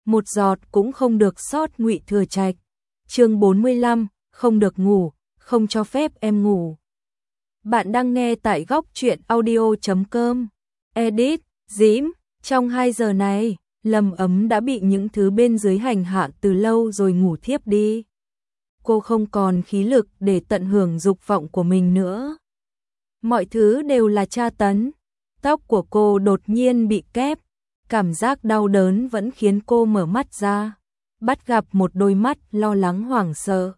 một giọt cũng không được sót. Ngụy Thừa Trạch. Chương 45, không được ngủ, không cho phép em ngủ. Bạn đang nghe tại góc truyện audio.com. Edit, Dĩm, trong 2 giờ này, Lâm Ấm đã bị những thứ bên dưới hành hạ từ lâu rồi ngủ thiếp đi. Cô không còn khí lực để tận hưởng dục vọng của mình nữa. Mọi thứ đều là tra tấn. Tóc của cô đột nhiên bị kép, cảm giác đau đớn vẫn khiến cô mở mắt ra, bắt gặp một đôi mắt lo lắng hoảng sợ.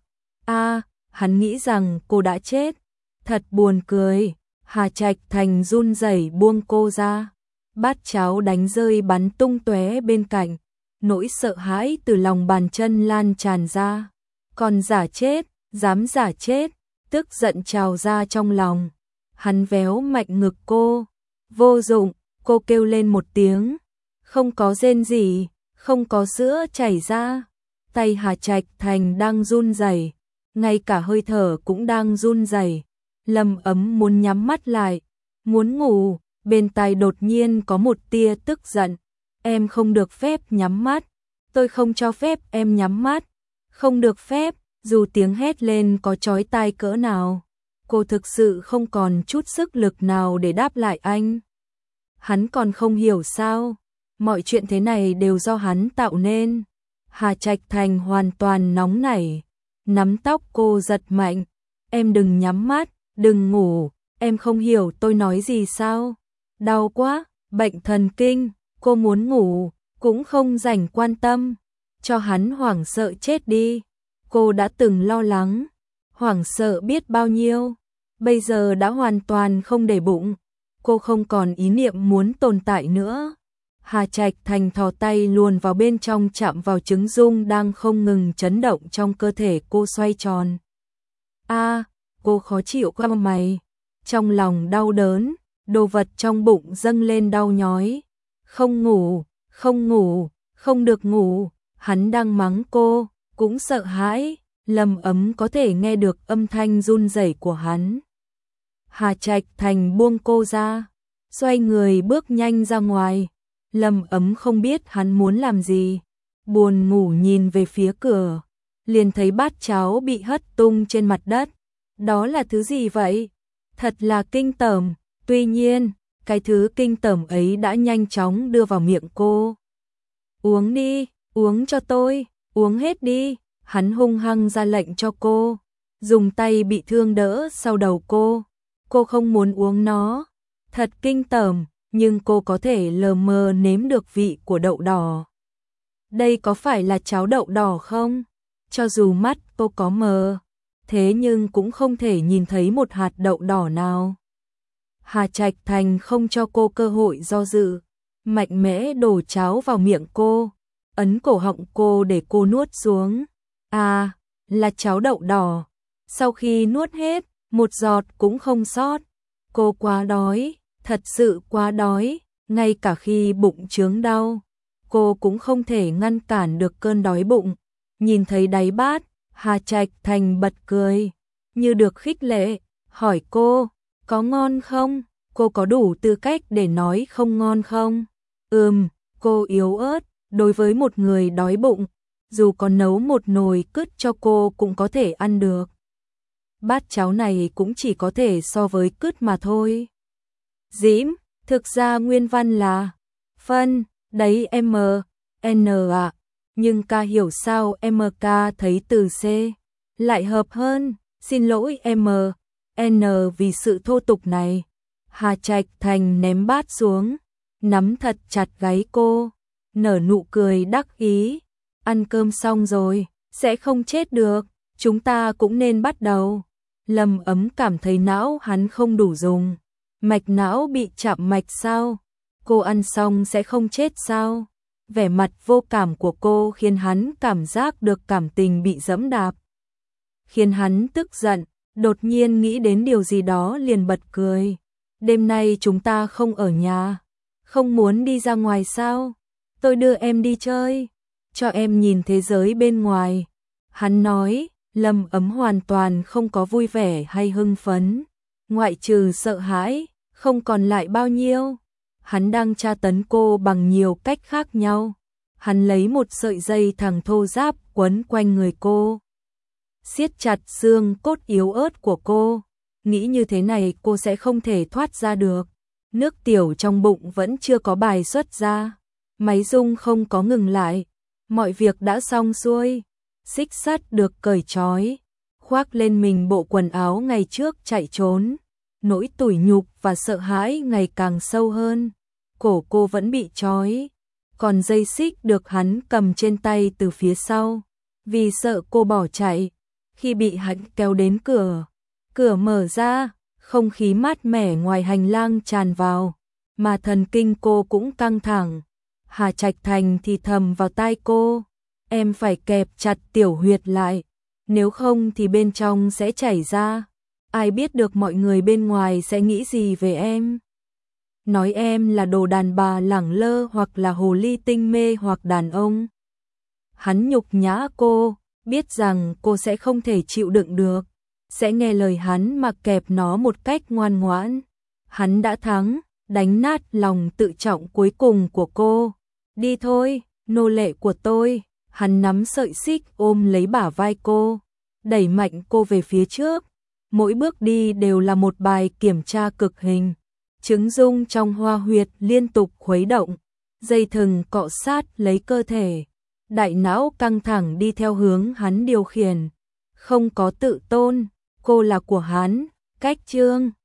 Hắn nghĩ rằng cô đã chết. Thật buồn cười. Hà Trạch Thành run rẩy buông cô ra. Bát cháo đánh rơi bắn tung tóe bên cạnh. Nỗi sợ hãi từ lòng bàn chân lan tràn ra. Còn giả chết, dám giả chết, tức giận trào ra trong lòng. Hắn véo mạnh ngực cô. Vô dụng, cô kêu lên một tiếng. Không có rên gì, không có sữa chảy ra. Tay Hà Trạch Thành đang run rẩy, ngay cả hơi thở cũng đang run rẩy. Lâm Ấm muốn nhắm mắt lại, muốn ngủ, bên tai đột nhiên có một tia tức giận. Em không được phép nhắm mắt, tôi không cho phép em nhắm mắt. Không được phép, dù tiếng hét lên có chói tai cỡ nào. Cô thực sự không còn chút sức lực nào để đáp lại anh. Hắn còn không hiểu sao, mọi chuyện thế này đều do hắn tạo nên. Hà Trạch Thành hoàn toàn nóng nảy, nắm tóc cô giật mạnh. Em đừng nhắm mắt, đừng ngủ, em không hiểu tôi nói gì sao? Đau quá, bệnh thần kinh, cô muốn ngủ, cũng không rảnh quan tâm. Cho hắn hoảng sợ chết đi. Cô đã từng lo lắng, hoảng sợ biết bao nhiêu, bây giờ đã hoàn toàn không để bụng. Cô không còn ý niệm muốn tồn tại nữa. Hà Trạch Thành thò tay luồn vào bên trong, chạm vào trứng dung đang không ngừng chấn động trong cơ thể cô xoay tròn. Cô khó chịu qua mày. Trong lòng đau đớn, đồ vật trong bụng dâng lên đau nhói. Không ngủ, không ngủ, không được ngủ. Hắn đang mắng cô, cũng sợ hãi. Lâm Ấm có thể nghe được âm thanh run rẩy của hắn. Hà Trạch Thành buông cô ra, xoay người bước nhanh ra ngoài. Lâm Ấm không biết hắn muốn làm gì, buồn ngủ nhìn về phía cửa, liền thấy bát cháo bị hất tung trên mặt đất. Đó là thứ gì vậy? Thật là kinh tởm. Tuy nhiên, cái thứ kinh tởm ấy đã nhanh chóng đưa vào miệng cô. Uống đi, uống cho tôi, uống hết đi. Hắn hung hăng ra lệnh cho cô, dùng tay bị thương đỡ sau đầu cô. Cô không muốn uống nó, thật kinh tởm, nhưng cô có thể lờ mờ nếm được vị của đậu đỏ. Đây có phải là cháo đậu đỏ không? Cho dù mắt cô có mờ, thế nhưng cũng không thể nhìn thấy một hạt đậu đỏ nào. Hà Trạch Thành không cho cô cơ hội do dự, mạnh mẽ đổ cháo vào miệng cô, ấn cổ họng cô để cô nuốt xuống. Là cháo đậu đỏ. Sau khi nuốt hết, một giọt cũng không sót. Cô quá đói, thật sự quá đói, ngay cả khi bụng chướng đau, cô cũng không thể ngăn cản được cơn đói bụng. Nhìn thấy đáy bát, Hà Trạch Thành bật cười, như được khích lệ, hỏi cô, có ngon không? Cô có đủ tư cách để nói không ngon không? Cô yếu ớt, đối với một người đói bụng, dù có nấu một nồi cứt cho cô cũng có thể ăn được. Bát cháo này cũng chỉ có thể so với cứt mà thôi. Dĩm, thực ra nguyên văn là phân, đấy M, N ạ. Nhưng ca hiểu sao MK thấy từ C lại hợp hơn. Xin lỗi M, N vì sự thô tục này. Hà Trạch Thành ném bát xuống, nắm thật chặt gáy cô, nở nụ cười đắc ý. Ăn cơm xong rồi, sẽ không chết được, chúng ta cũng nên bắt đầu. Lâm Ấm cảm thấy não hắn không đủ dùng. Mạch não bị chạm mạch sao? Cô ăn xong sẽ không chết sao? Vẻ mặt vô cảm của cô khiến hắn cảm giác được cảm tình bị giẫm đạp. Khiến hắn tức giận, đột nhiên nghĩ đến điều gì đó liền bật cười. Đêm nay chúng ta không ở nhà, không muốn đi ra ngoài sao? Tôi đưa em đi chơi, cho em nhìn thế giới bên ngoài. Hắn nói. Lâm Ấm hoàn toàn không có vui vẻ hay hưng phấn, ngoại trừ sợ hãi, không còn lại bao nhiêu. Hắn đang tra tấn cô bằng nhiều cách khác nhau. Hắn lấy một sợi dây thằng thô ráp quấn quanh người cô, siết chặt xương cốt yếu ớt của cô. Nghĩ như thế này cô sẽ không thể thoát ra được. Nước tiểu trong bụng vẫn chưa có bài xuất ra. Máy rung không có ngừng lại. Mọi việc đã xong xuôi. Xích sắt được cởi trói, khoác lên mình bộ quần áo ngày trước chạy trốn. Nỗi tủi nhục và sợ hãi ngày càng sâu hơn. Cổ cô vẫn bị trói, còn dây xích được hắn cầm trên tay từ phía sau. Vì sợ cô bỏ chạy, khi bị hắn kéo đến cửa, cửa mở ra, không khí mát mẻ ngoài hành lang tràn vào, mà thần kinh cô cũng căng thẳng. Hà Trạch Thành thì thầm vào tai cô, em phải kẹp chặt tiểu huyệt lại, nếu không thì bên trong sẽ chảy ra. Ai biết được mọi người bên ngoài sẽ nghĩ gì về em. Nói em là đồ đàn bà lẳng lơ hoặc là hồ ly tinh mê hoặc đàn ông. Hắn nhục nhã cô, biết rằng cô sẽ không thể chịu đựng được, sẽ nghe lời hắn mà kẹp nó một cách ngoan ngoãn. Hắn đã thắng, đánh nát lòng tự trọng cuối cùng của cô. Đi thôi, nô lệ của tôi. Hắn nắm sợi xích ôm lấy bả vai cô, đẩy mạnh cô về phía trước. Mỗi bước đi đều là một bài kiểm tra cực hình. Trứng rung trong hoa huyệt liên tục khuấy động, dây thừng cọ sát lấy cơ thể. Đại não căng thẳng đi theo hướng hắn điều khiển. Không có tự tôn, cô là của hắn. Cách chương